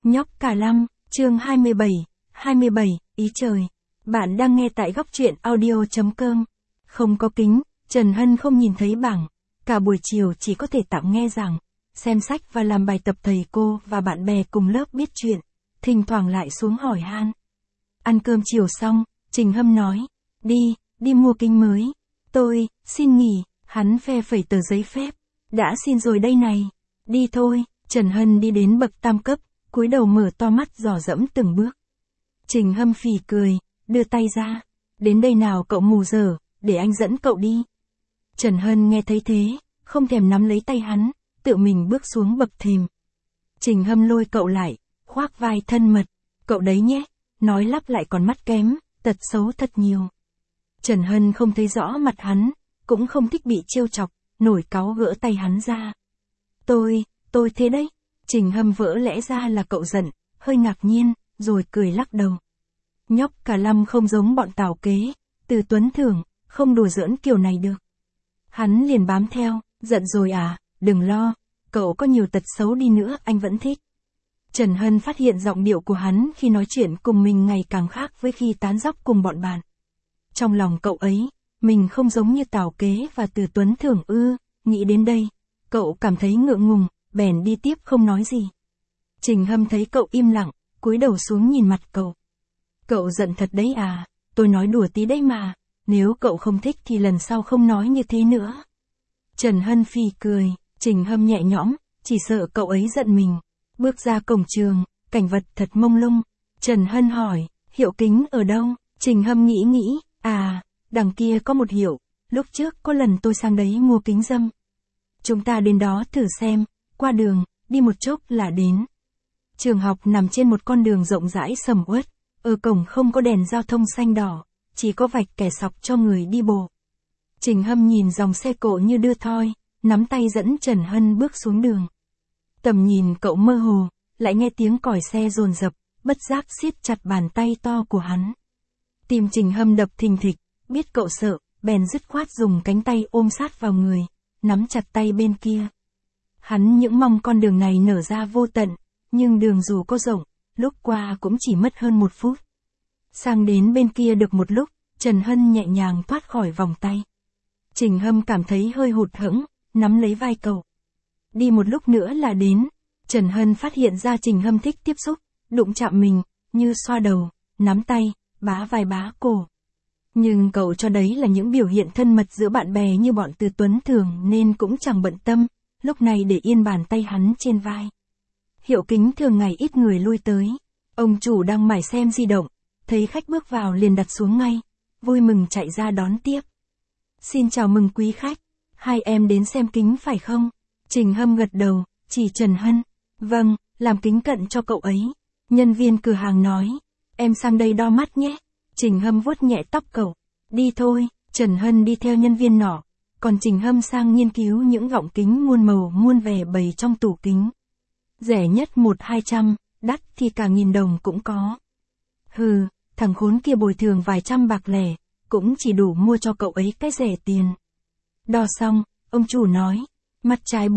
Nhóc cả lăm, chương 27, ý trời. Bạn đang nghe tại góc truyện audio.com. Không có kính, Trần Hân không nhìn thấy bảng. Cả buổi chiều chỉ có thể tạm nghe giảng, xem sách và làm bài tập thầy cô và bạn bè cùng lớp biết chuyện. Thỉnh thoảng lại xuống hỏi han. Ăn cơm chiều xong, Trình Hâm nói. Đi mua kính mới. Tôi, xin nghỉ, hắn phe phẩy tờ giấy phép. Đã xin rồi đây này. Đi thôi, Trần Hân đi đến bậc tam cấp, cúi đầu mở to mắt dò dẫm từng bước. Trình Hâm phì cười, đưa tay ra. Đến đây nào cậu mù dở, để anh dẫn cậu đi. Trần Hân nghe thấy thế, không thèm nắm lấy tay hắn, tự mình bước xuống bậc thềm. Trình Hâm lôi cậu lại, khoác vai thân mật. Cậu đấy nhé, nói lắp lại còn mắt kém, tật xấu thật nhiều. Trần Hân không thấy rõ mặt hắn, cũng không thích bị trêu chọc, nổi cáu gỡ tay hắn ra. Tôi thế đấy. Trình Hâm vỡ lẽ ra là cậu giận, hơi ngạc nhiên, rồi cười lắc đầu. Nhóc cả lăm không giống bọn tào kế, Từ Tuấn Thưởng, không đùa giỡn kiểu này được. Hắn liền bám theo, giận rồi à, đừng lo, cậu có nhiều tật xấu đi nữa anh vẫn thích. Trần Hân phát hiện giọng điệu của hắn khi nói chuyện cùng mình ngày càng khác với khi tán dóc cùng bọn bạn. Trong lòng cậu ấy, mình không giống như Tào Kế và Từ Tuấn Thưởng ư, nghĩ đến đây, cậu cảm thấy ngượng ngùng, bèn đi tiếp không nói gì. Trình Hâm thấy cậu im lặng, cúi đầu xuống nhìn mặt cậu. Cậu giận thật đấy à, tôi nói đùa tí đấy mà, nếu cậu không thích thì lần sau không nói như thế nữa. Trần Hân phì cười, Trình Hâm nhẹ nhõm, chỉ sợ cậu ấy giận mình. Bước ra cổng trường, cảnh vật thật mông lung. Trần Hân hỏi, hiệu kính ở đâu? Trình Hâm nghĩ, đằng kia có một hiệu, lúc trước có lần tôi sang đấy mua kính râm. Chúng ta đến đó thử xem, qua đường, đi một chốc là đến. Trường học nằm trên một con đường rộng rãi sầm uất, ở cổng không có đèn giao thông xanh đỏ, chỉ có vạch kẻ sọc cho người đi bộ. Trình Hâm nhìn dòng xe cộ như đưa thoi, nắm tay dẫn Trần Hân bước xuống đường. Tầm nhìn cậu mơ hồ, lại nghe tiếng còi xe dồn dập, bất giác siết chặt bàn tay to của hắn. Tim Trình Hâm đập thình thịch, biết cậu sợ, bèn dứt khoát dùng cánh tay ôm sát vào người, nắm chặt tay bên kia. Hắn những mong con đường này nở ra vô tận, nhưng đường dù có rộng, lúc qua cũng chỉ mất hơn 1 phút. Sang đến bên kia được một lúc, Trần Hân nhẹ nhàng thoát khỏi vòng tay. Trình Hâm cảm thấy hơi hụt hẫng, nắm lấy vai cậu. Đi một lúc nữa là đến. Trần Hân phát hiện ra Trình Hâm thích tiếp xúc, đụng chạm mình, như xoa đầu, nắm tay, bá vai bá cổ. Nhưng cậu cho đấy là những biểu hiện thân mật giữa bạn bè như bọn Từ Tuấn Thưởng nên cũng chẳng bận tâm, lúc này để yên bàn tay hắn trên vai. Hiệu kính thường ngày ít người lui tới. Ông chủ đang mải xem di động, thấy khách bước vào liền đặt xuống ngay, vui mừng chạy ra đón tiếp. Xin chào mừng quý khách, hai em đến xem kính phải không? Trình Hâm gật đầu, chỉ Trần Hân. Vâng, làm kính cận cho cậu ấy. Nhân viên cửa hàng nói, em sang đây đo mắt nhé. Trình Hâm vuốt nhẹ tóc cậu. Đi thôi, Trần Hân đi theo nhân viên nọ, còn Trình Hâm sang nghiên cứu những gọng kính muôn màu muôn vẻ bày trong tủ kính. Rẻ nhất 100-200, đắt thì cả 1000 đồng cũng có. Hừ, thằng khốn kia bồi thường vài trăm bạc lẻ, cũng chỉ đủ mua cho cậu ấy cái rẻ tiền. Đo xong, ông chủ nói, mắt trái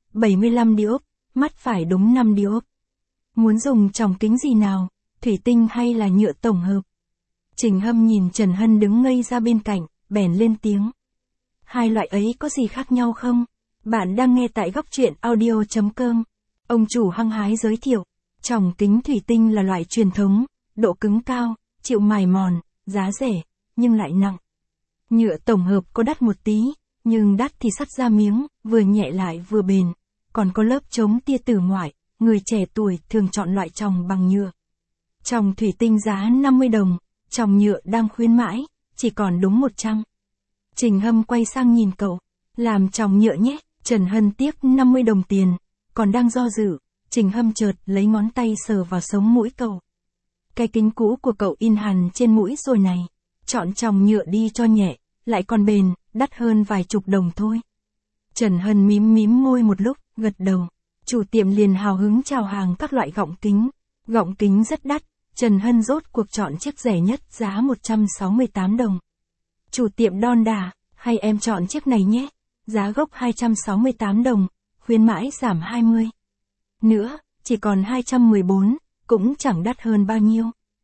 75 diop, mắt phải đúng 5 diop. Muốn dùng tròng kính gì nào, thủy tinh hay là nhựa tổng hợp? Trình Hâm nhìn Trần Hân đứng ngây ra bên cạnh, bèn lên tiếng. Hai loại ấy có gì khác nhau không? Bạn đang nghe tại góc truyện audio.com. Ông chủ hăng hái giới thiệu, tròng kính thủy tinh là loại truyền thống, độ cứng cao, chịu mài mòn, giá rẻ, nhưng lại nặng. Nhựa tổng hợp có đắt một tí, nhưng đắt thì sắt ra miếng, vừa nhẹ lại vừa bền. Còn có lớp chống tia tử ngoại, người trẻ tuổi thường chọn loại tròng bằng nhựa. Tròng thủy tinh giá 50 đồng, tròng nhựa đang khuyến mãi, chỉ còn đúng 100. Trình Hâm quay sang nhìn cậu, làm tròng nhựa nhé. Trần Hân tiếc 50 đồng tiền, còn đang do dự, Trình Hâm chợt lấy ngón tay sờ vào sống mũi cậu. Cái kính cũ của cậu in hằn trên mũi rồi này, chọn tròng nhựa đi cho nhẹ, lại còn bền, đắt hơn vài chục đồng thôi. Trần Hân mím môi một lúc, gật đầu. Chủ tiệm liền hào hứng chào hàng các loại gọng kính. Gọng kính rất đắt, Trần Hân rốt cuộc chọn chiếc rẻ nhất giá 168 đồng. Chủ tiệm đon đà, hay em chọn chiếc này nhé, giá gốc 268 đồng, khuyến mãi giảm 20. Nữa, chỉ còn 214, cũng chẳng đắt hơn bao nhiêu.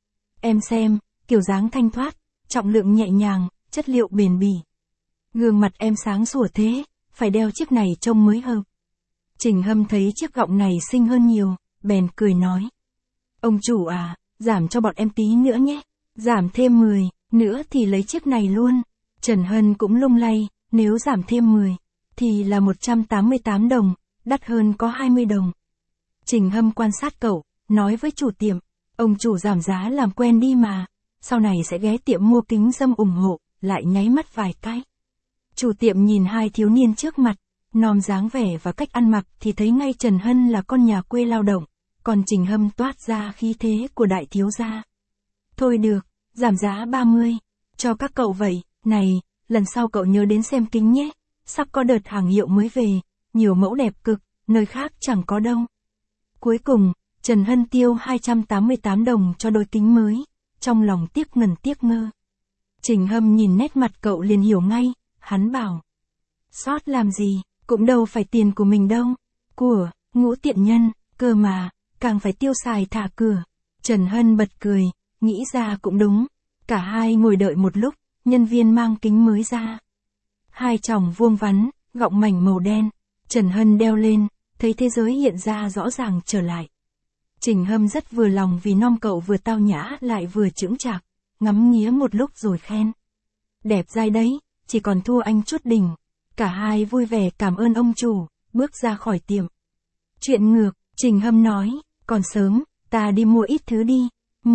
Em xem, kiểu dáng thanh thoát, trọng lượng nhẹ nhàng, chất liệu bền bỉ. Gương mặt em sáng sủa thế, phải đeo chiếc này trông mới hợp. Trình Hâm thấy chiếc gọng này xinh hơn nhiều, bèn cười nói. Ông chủ à, giảm cho bọn em tí nữa nhé, giảm thêm 10, nữa thì lấy chiếc này luôn. Trần Hân cũng lung lay, nếu giảm thêm 10, thì là 188 đồng, đắt hơn có 20 đồng. Trình Hâm quan sát cậu, nói với chủ tiệm, ông chủ giảm giá làm quen đi mà, sau này sẽ ghé tiệm mua kính râm ủng hộ, lại nháy mắt vài cái. Chủ tiệm nhìn hai thiếu niên trước mặt, nom dáng vẻ và cách ăn mặc thì thấy ngay Trần Hân là con nhà quê lao động, còn Trình Hâm toát ra khí thế của đại thiếu gia. Thôi được, giảm giá 30, cho các cậu vậy, này, lần sau cậu nhớ đến xem kính nhé, sắp có đợt hàng hiệu mới về, nhiều mẫu đẹp cực, nơi khác chẳng có đâu. Cuối cùng, Trần Hân tiêu 288 đồng cho đôi kính mới, trong lòng tiếc ngần tiếc ngơ. Trình Hâm nhìn nét mặt cậu liền hiểu ngay, hắn bảo. Sót làm gì, cũng đâu phải tiền của mình đâu, của, Ngũ tiện nhân, cơ mà, càng phải tiêu xài thả cửa. Trần Hân bật cười, nghĩ ra cũng đúng, cả hai ngồi đợi một lúc, nhân viên mang kính mới ra. Hai tròng vuông vắn, gọng mảnh màu đen, Trần Hân đeo lên, thấy thế giới hiện ra rõ ràng trở lại. Trình Hâm rất vừa lòng vì nom cậu vừa tao nhã lại vừa chững chạc, ngắm nghía một lúc rồi khen. Đẹp dai đấy, chỉ còn thua anh chút đỉnh. Cả hai vui vẻ cảm ơn ông chủ, bước ra khỏi tiệm. Chuyện ngược, Trình Hâm nói, còn sớm, ta đi mua ít thứ đi.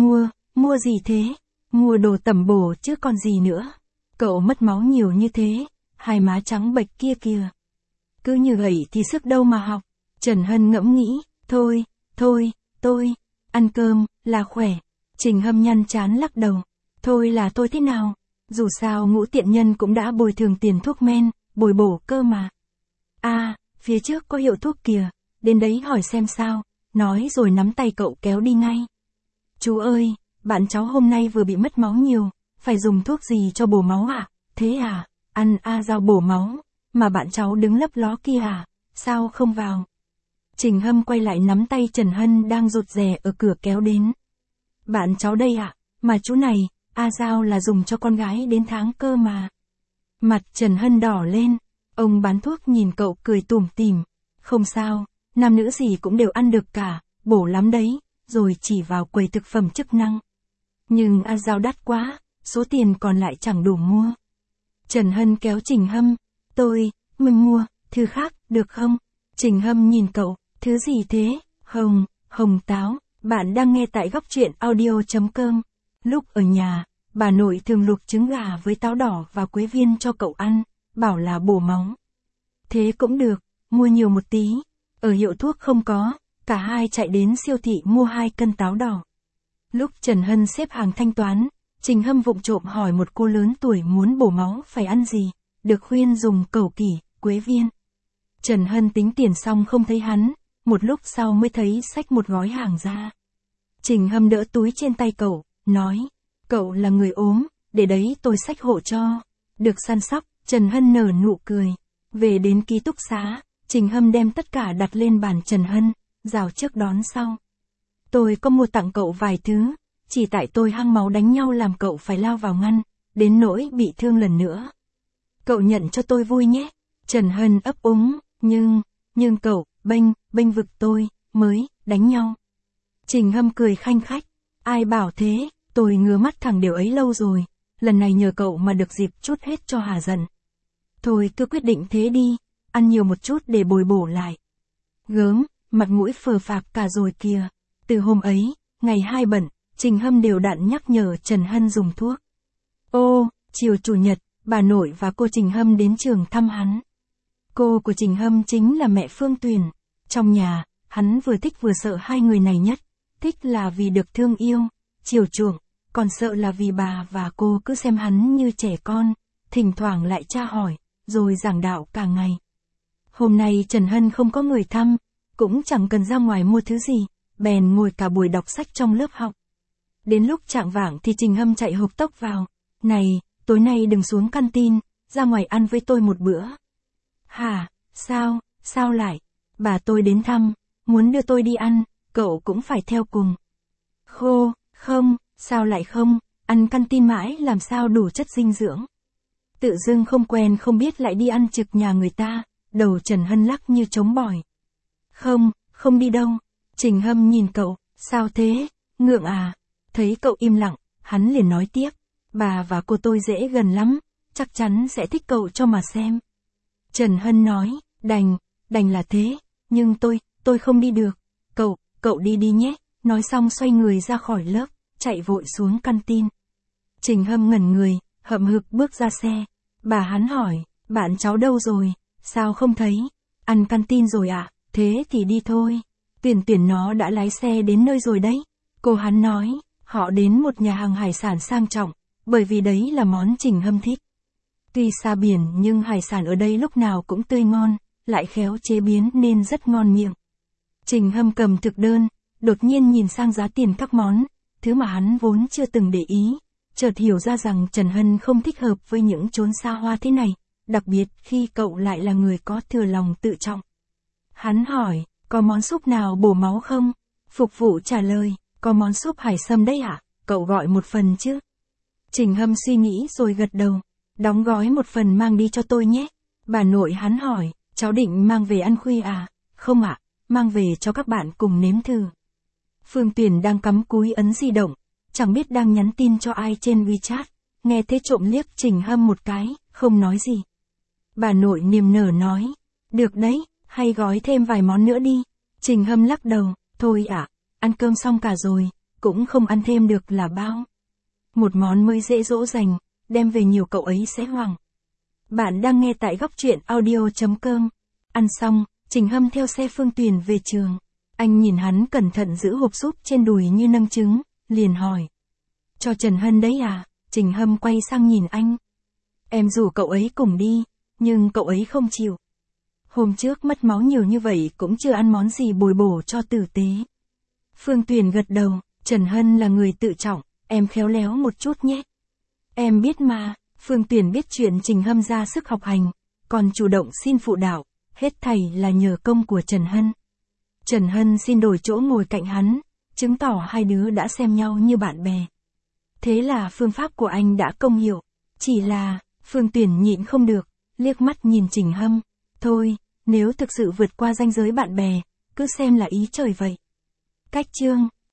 Mua gì thế? Mua đồ tẩm bổ chứ còn gì nữa. Cậu mất máu nhiều như thế, hai má trắng bệch kia kìa. Cứ như vậy thì sức đâu mà học. Trần Hân ngẫm nghĩ, thôi, tôi, ăn cơm, là khỏe. Trình Hâm nhăn chán lắc đầu. Thôi là thôi thế nào? Dù sao Ngũ tiện nhân cũng đã bồi thường tiền thuốc men, bồi bổ cơ mà. À, phía trước có hiệu thuốc kìa, đến đấy hỏi xem sao, nói rồi nắm tay cậu kéo đi ngay. Chú ơi, bạn cháu hôm nay vừa bị mất máu nhiều, phải dùng thuốc gì cho bổ máu à? Thế à, ăn dao bổ máu, mà bạn cháu đứng lấp ló kia à, sao không vào? Trình Hâm quay lại nắm tay Trần Hân đang rụt rè ở cửa kéo đến. Bạn cháu đây ạ, mà chú này, dao là dùng cho con gái đến tháng cơ mà. Mặt Trần Hân đỏ lên, ông bán thuốc nhìn cậu cười tủm tỉm. Không sao, nam nữ gì cũng đều ăn được cả, bổ lắm đấy, rồi chỉ vào quầy thực phẩm chức năng. Nhưng dao đắt quá, số tiền còn lại chẳng đủ mua. Trần Hân kéo Trình Hâm, mình mua, thứ khác, được không? Trình Hâm nhìn cậu, thứ gì thế? Hồng táo, bạn đang nghe tại góc truyện audio.com. Lúc ở nhà, bà nội thường luộc trứng gà với táo đỏ và quế viên cho cậu ăn, bảo là bổ máu. Thế cũng được, mua nhiều một tí. Ở hiệu thuốc không có, cả hai chạy đến siêu thị mua 2 cân táo đỏ. Lúc Trần Hân xếp hàng thanh toán, Trình Hâm vụng trộm hỏi một cô lớn tuổi muốn bổ máu phải ăn gì, được khuyên dùng cẩu kỷ, quế viên. Trần Hân tính tiền xong không thấy hắn, một lúc sau mới thấy xách một gói hàng ra. Trình Hâm đỡ túi trên tay cậu, nói, cậu là người ốm, để đấy tôi xách hộ cho. Được săn sóc, Trần Hân nở nụ cười. Về đến ký túc xá, Trình Hâm đem tất cả đặt lên bàn Trần Hân, rào trước đón sau. Tôi có mua tặng cậu vài thứ, chỉ tại tôi hăng máu đánh nhau làm cậu phải lao vào ngăn, đến nỗi bị thương lần nữa. Cậu nhận cho tôi vui nhé. Trần Hân ấp úng, nhưng cậu, bênh vực tôi, mới, đánh nhau. Trình Hâm cười khanh khách, ai bảo thế, tôi ngứa mắt thằng điều ấy lâu rồi, lần này nhờ cậu mà được dịp trút hết cho hà giận. Thôi cứ quyết định thế đi, ăn nhiều một chút để bồi bổ lại. Gớm, mặt mũi phờ phạc cả rồi kìa. Từ hôm ấy, ngày 2 bận, Trình Hâm đều đặn nhắc nhở Trần Hân dùng thuốc. Chiều chủ nhật, bà nội và cô Trình Hâm đến trường thăm hắn. Cô của Trình Hâm chính là mẹ Phương Tuyền. Trong nhà, hắn vừa thích vừa sợ hai người này nhất. Thích là vì được thương yêu, chiều chuộng, còn sợ là vì bà và cô cứ xem hắn như trẻ con, thỉnh thoảng lại tra hỏi, rồi giảng đạo cả ngày. Hôm nay Trần Hân không có người thăm, cũng chẳng cần ra ngoài mua thứ gì, bèn ngồi cả buổi đọc sách trong lớp học. Đến lúc chạng vạng thì Trình Hâm chạy hộc tốc vào. Này, tối nay đừng xuống canteen, ra ngoài ăn với tôi một bữa. Hả, sao lại? Bà tôi đến thăm, muốn đưa tôi đi ăn, cậu cũng phải theo cùng. Khô, không, sao lại không, ăn canteen mãi làm sao đủ chất dinh dưỡng. Tự dưng không quen không biết lại đi ăn trực nhà người ta, đầu Trần Hân lắc như trống bỏi. Không, không đi đâu. Trình Hâm nhìn cậu, sao thế, ngượng à? Thấy cậu im lặng, hắn liền nói tiếp, bà và cô tôi dễ gần lắm, chắc chắn sẽ thích cậu cho mà xem. Trần Hân nói, đành là thế, nhưng tôi không đi được. Cậu đi đi nhé, nói xong xoay người ra khỏi lớp, chạy vội xuống canteen. Trình Hâm ngẩn người, hậm hực bước ra xe. Bà hắn hỏi, bạn cháu đâu rồi, sao không thấy? Ăn canteen rồi ạ, thế thì đi thôi. Tuyển nó đã lái xe đến nơi rồi đấy. Cô hắn nói, họ đến một nhà hàng hải sản sang trọng, bởi vì đấy là món Trình Hâm thích. Tuy xa biển nhưng hải sản ở đây lúc nào cũng tươi ngon, lại khéo chế biến nên rất ngon miệng. Trình Hâm cầm thực đơn, đột nhiên nhìn sang giá tiền các món, thứ mà hắn vốn chưa từng để ý, chợt hiểu ra rằng Trần Hân không thích hợp với những chốn xa hoa thế này, đặc biệt khi cậu lại là người có thừa lòng tự trọng. Hắn hỏi, có món súp nào bổ máu không? Phục vụ trả lời, có món súp hải sâm đấy ạ, cậu gọi một phần chứ? Trình Hâm suy nghĩ rồi gật đầu, đóng gói một phần mang đi cho tôi nhé. Bà nội hắn hỏi, cháu định mang về ăn khuya à? Không ạ, mang về cho các bạn cùng nếm thử. Phương Tuyền đang cắm cúi ấn di động, chẳng biết đang nhắn tin cho ai trên WeChat, nghe thế trộm liếc Trình Hâm một cái, không nói gì. Bà nội niềm nở nói, được đấy, hay gói thêm vài món nữa đi. Trình Hâm lắc đầu, thôi ạ, ăn cơm xong cả rồi, cũng không ăn thêm được là bao. Một món mới dễ dỗ dành, đem về nhiều cậu ấy sẽ hoảng. Bạn đang nghe tại góc truyện audio.com. Ăn xong, Trình Hâm theo xe Phương Tuyền về trường. Anh nhìn hắn cẩn thận giữ hộp súp trên đùi như nâng trứng, liền hỏi. Cho Trần Hân đấy à? Trình Hâm quay sang nhìn anh. Em rủ cậu ấy cùng đi, nhưng cậu ấy không chịu. Hôm trước mất máu nhiều như vậy cũng chưa ăn món gì bồi bổ cho tử tế. Phương Tuyền gật đầu, Trần Hân là người tự trọng, em khéo léo một chút nhé. Em biết mà, Phương Tuyền biết chuyện Trình Hâm ra sức học hành, còn chủ động xin phụ đạo, hết thảy là nhờ công của Trần Hân. Trần Hân xin đổi chỗ ngồi cạnh hắn, chứng tỏ hai đứa đã xem nhau như bạn bè. Thế là phương pháp của anh đã công hiệu, chỉ là, Phương Tuyền nhịn không được, liếc mắt nhìn Trình Hâm. Thôi, nếu thực sự vượt qua ranh giới bạn bè, cứ xem là ý trời vậy. Cách chương